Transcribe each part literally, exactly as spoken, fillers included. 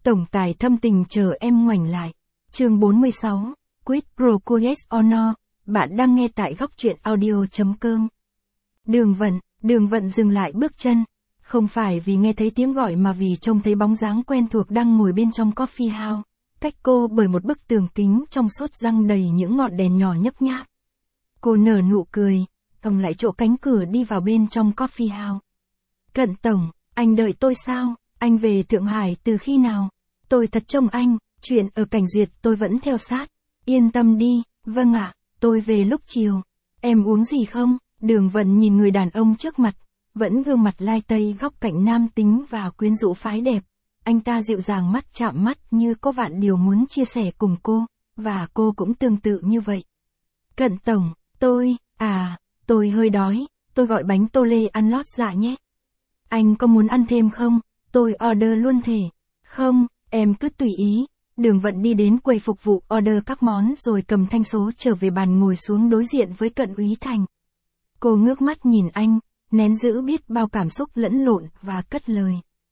Tổng tài thâm tình chờ em ngoảnh lại. Chương bốn mươi sáu, Quid pro quo yes or no, bạn đang nghe tại góc truyện audio chấm com. Đường Vận, Đường Vận dừng lại bước chân, không phải vì nghe thấy tiếng gọi mà vì trông thấy bóng dáng quen thuộc đang ngồi bên trong coffee house, cách cô bởi một bức tường kính trong suốt răng đầy những ngọn đèn nhỏ nhấp nháp. Cô nở nụ cười, cầm lại chỗ cánh cửa đi vào bên trong coffee house. Cận tổng, anh đợi tôi sao? Anh về Thượng Hải từ khi nào? Tôi thật trông anh, chuyện ở Cảnh Duyệt tôi vẫn theo sát. Yên tâm đi, vâng ạ, tôi về lúc chiều. Em uống gì không? Đường Vận nhìn người đàn ông trước mặt, vẫn gương mặt lai tây góc cạnh nam tính và quyến rũ phái đẹp. Anh ta dịu dàng mắt chạm mắt như có vạn điều muốn chia sẻ cùng cô, và cô cũng tương tự như vậy. Cận tổng, tôi, à, tôi hơi đói, tôi gọi bánh tô lê ăn lót dạ nhé. Anh có muốn ăn thêm không? Tôi order luôn thể. Không, em cứ tùy ý. Đường Vận đi đến quầy phục vụ order các món rồi cầm thanh số trở về bàn ngồi xuống đối diện với Cận Úy Thành. Cô ngước mắt nhìn anh, nén giữ biết bao cảm xúc lẫn lộn và cất lời.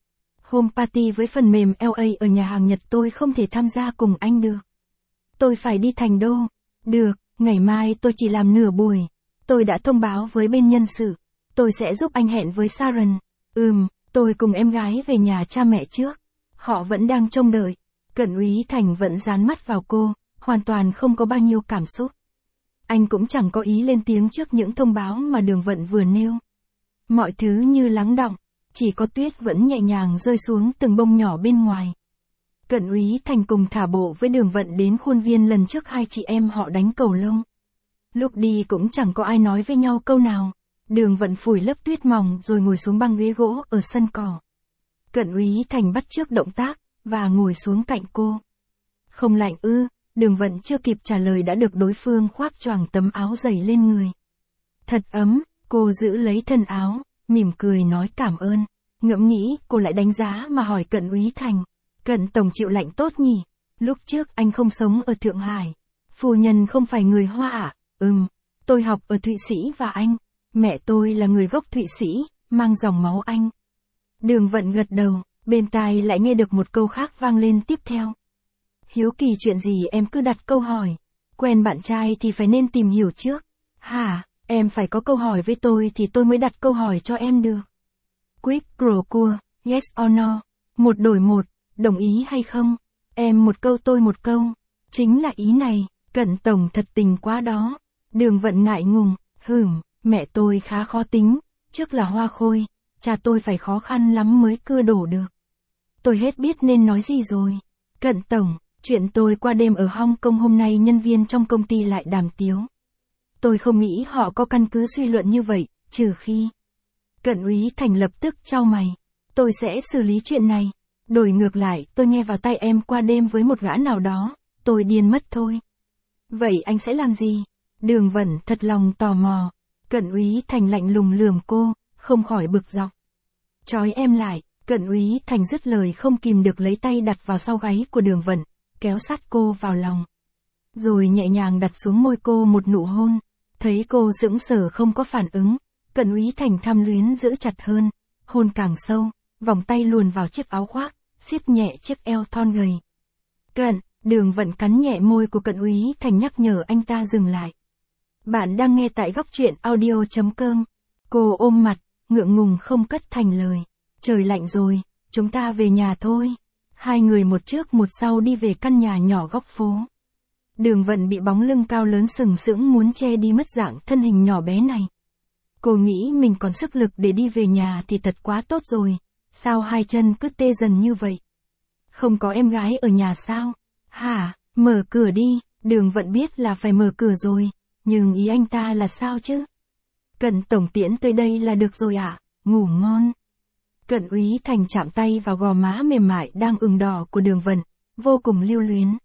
Hôm party với phần mềm lờ a ở nhà hàng Nhật tôi không thể tham gia cùng anh được. Tôi phải đi Thành Đô. Được, ngày mai tôi chỉ làm nửa buổi. Tôi đã thông báo với bên nhân sự. Tôi sẽ giúp anh hẹn với Sharon. Ừm, tôi cùng em gái về nhà cha mẹ trước. Họ vẫn đang trông đợi. Cận Úy Thành vẫn dán mắt vào cô, hoàn toàn không có bao nhiêu cảm xúc. Anh cũng chẳng có ý lên tiếng trước những thông báo mà Đường Vận vừa nêu. Mọi thứ như lắng đọng, chỉ có tuyết vẫn nhẹ nhàng rơi xuống từng bông nhỏ bên ngoài. Cận Úy Thành cùng thả bộ với Đường Vận đến khuôn viên lần trước hai chị em họ đánh cầu lông. Lúc đi cũng chẳng có ai nói với nhau câu nào. Đường Vận phủi lớp tuyết mỏng rồi ngồi xuống băng ghế gỗ ở sân cỏ. Cận Úy Thành bắt chước động tác, và ngồi xuống cạnh cô. Không lạnh ư? Đường Vận chưa kịp trả lời đã được đối phương khoác choàng tấm áo dày lên người. Thật ấm, cô giữ lấy thân áo, mỉm cười nói cảm ơn. Ngẫm nghĩ cô lại đánh giá mà hỏi Cận Úy Thành. Cận tổng chịu lạnh tốt nhỉ? Lúc trước anh không sống ở Thượng Hải. Phu nhân không phải người Hoa à? Ừm, tôi học ở Thụy Sĩ và Anh. Mẹ tôi là người gốc Thụy Sĩ, mang dòng máu Anh. Đường Vận gật đầu, bên tai lại nghe được một câu khác vang lên tiếp theo. Hiếu kỳ chuyện gì em cứ đặt câu hỏi. Quen bạn trai thì phải nên tìm hiểu trước. Hả, em phải có câu hỏi với tôi thì tôi mới đặt câu hỏi cho em được. Quid pro quo, yes or no. Một đổi một, đồng ý hay không? Em một câu tôi một câu. Chính là ý này, Cận tổng thật tình quá đó. Đường Vận ngại ngùng, hửm, mẹ tôi khá khó tính, trước là hoa khôi, cha tôi phải khó khăn lắm mới cưa đổ được. Tôi hết biết nên nói gì rồi. Cận tổng, chuyện tôi qua đêm ở Hong Kong hôm nay nhân viên trong công ty lại đàm tiếu. Tôi không nghĩ họ có căn cứ suy luận như vậy, trừ khi. Cận Úy Thành lập tức chau mày. Tôi sẽ xử lý chuyện này. Đổi ngược lại, tôi nghe vào tai em qua đêm với một gã nào đó, tôi điên mất thôi. Vậy anh sẽ làm gì? Đường Vận thật lòng tò mò. Cận Úy Thành lạnh lùng lườm cô, không khỏi bực dọc. Trói em lại. Cận Úy Thành dứt lời không kìm được lấy tay đặt vào sau gáy của Đường Vận, kéo sát cô vào lòng. Rồi nhẹ nhàng đặt xuống môi cô một nụ hôn. Thấy cô sững sờ không có phản ứng, Cận Úy Thành tham luyến giữ chặt hơn, hôn càng sâu, vòng tay luồn vào chiếc áo khoác, siết nhẹ chiếc eo thon gầy. Cận, Đường Vận cắn nhẹ môi của Cận Úy Thành nhắc nhở anh ta dừng lại. Bạn đang nghe tại góc truyện audio chấm com. Cô ôm mặt, ngượng ngùng không cất thành lời. Trời lạnh rồi, chúng ta về nhà thôi. Hai người một trước một sau đi về căn nhà nhỏ góc phố. Đường Vận bị bóng lưng cao lớn sừng sững muốn che đi mất dạng thân hình nhỏ bé này. Cô nghĩ mình còn sức lực để đi về nhà thì thật quá tốt rồi. Sao hai chân cứ tê dần như vậy? Không có em gái ở nhà sao? Hả, mở cửa đi. Đường Vận biết là phải mở cửa rồi. Nhưng ý anh ta là sao chứ? Cận tổng tiễn tới đây là được rồi ạ, à? Ngủ ngon. Cận Úy Thành chạm tay vào gò má mềm mại đang ửng đỏ của Đường Vận, vô cùng lưu luyến.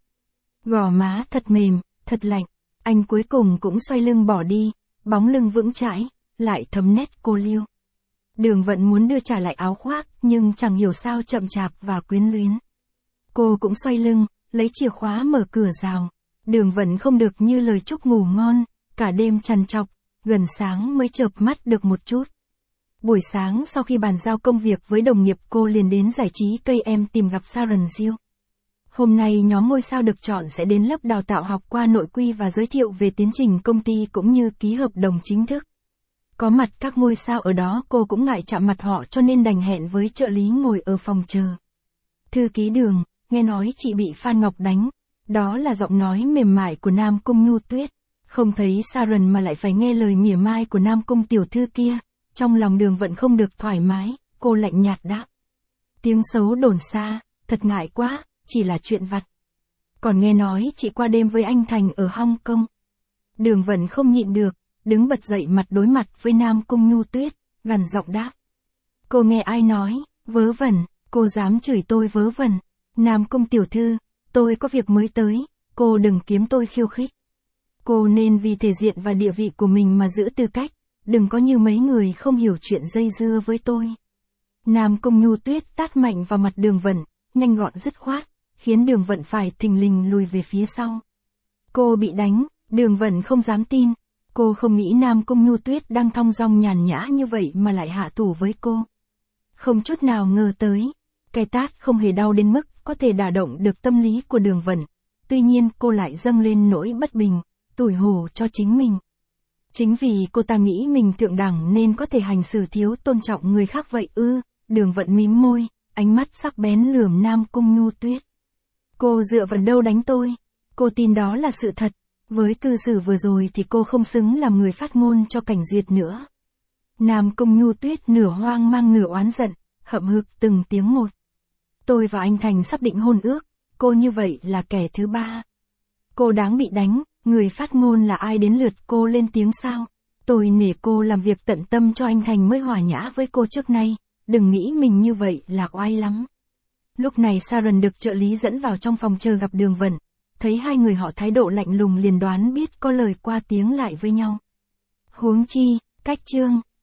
Gò má thật mềm, thật lạnh, anh cuối cùng cũng xoay lưng bỏ đi, bóng lưng vững chãi, lại thấm nét cô liêu. Đường Vận muốn đưa trả lại áo khoác, nhưng chẳng hiểu sao chậm chạp và quyến luyến. Cô cũng xoay lưng, lấy chìa khóa mở cửa rào. Đường Vận không được như lời chúc ngủ ngon, cả đêm trằn trọc, gần sáng mới chợp mắt được một chút. Buổi sáng sau khi bàn giao công việc với đồng nghiệp cô liền đến giải trí cây em tìm gặp Sharon Jill. Hôm nay nhóm ngôi sao được chọn sẽ đến lớp đào tạo học qua nội quy và giới thiệu về tiến trình công ty cũng như ký hợp đồng chính thức. Có mặt các ngôi sao ở đó cô cũng ngại chạm mặt họ cho nên đành hẹn với trợ lý ngồi ở phòng chờ. Thư ký Đường, nghe nói chị bị Phan Ngọc đánh. Đó là giọng nói mềm mại của Nam Cung Nhu Tuyết. Không thấy Sharon mà lại phải nghe lời mỉa mai của Nam Cung tiểu thư kia. Trong lòng Đường Vận không được thoải mái, cô lạnh nhạt đáp. Tiếng xấu đồn xa, thật ngại quá, chỉ là chuyện vặt. Còn nghe nói chị qua đêm với anh Thành ở Hong Kong. Đường Vận không nhịn được, đứng bật dậy mặt đối mặt với Nam Cung Nhu Tuyết, gằn giọng đáp. Cô nghe ai nói, vớ vẩn, cô dám chửi tôi vớ vẩn. Nam Cung tiểu thư, tôi có việc mới tới, cô đừng kiếm tôi khiêu khích. Cô nên vì thể diện và địa vị của mình mà giữ tư cách, đừng có như mấy người không hiểu chuyện dây dưa với tôi. Nam Cung Nhu Tuyết tát mạnh vào mặt Đường Vận, nhanh gọn dứt khoát, khiến Đường Vận phải thình lình lùi về phía sau. Cô bị đánh, Đường Vận không dám tin. Cô không nghĩ Nam Cung Nhu Tuyết đang thong dong nhàn nhã như vậy mà lại hạ thủ với cô. Không chút nào ngờ tới, cái tát không hề đau đến mức có thể đả động được tâm lý của Đường Vận. Tuy nhiên cô lại dâng lên nỗi bất bình, tủi hổ cho chính mình. Chính vì cô ta nghĩ mình thượng đẳng nên có thể hành xử thiếu tôn trọng người khác vậy ư. Đường Vận mím môi, ánh mắt sắc bén lườm Nam Cung Nhu Tuyết. Cô dựa vào đâu đánh tôi? Cô tin đó là sự thật. Với cư xử vừa rồi thì cô không xứng làm người phát ngôn cho Cảnh Duyệt nữa. Nam Cung Nhu Tuyết nửa hoang mang nửa oán giận, hậm hực từng tiếng một. Tôi và anh Thành sắp định hôn ước, cô như vậy là kẻ thứ ba. Cô đáng bị đánh, người phát ngôn là ai đến lượt cô lên tiếng sao? Tôi nể cô làm việc tận tâm cho anh Thành mới hòa nhã với cô trước nay, đừng nghĩ mình như vậy là oai lắm. Lúc này Sharon được trợ lý dẫn vào trong phòng chờ gặp Đường Vận. Thấy hai người họ thái độ lạnh lùng liền đoán biết có lời qua tiếng lại với nhau. Huống chi, cách chương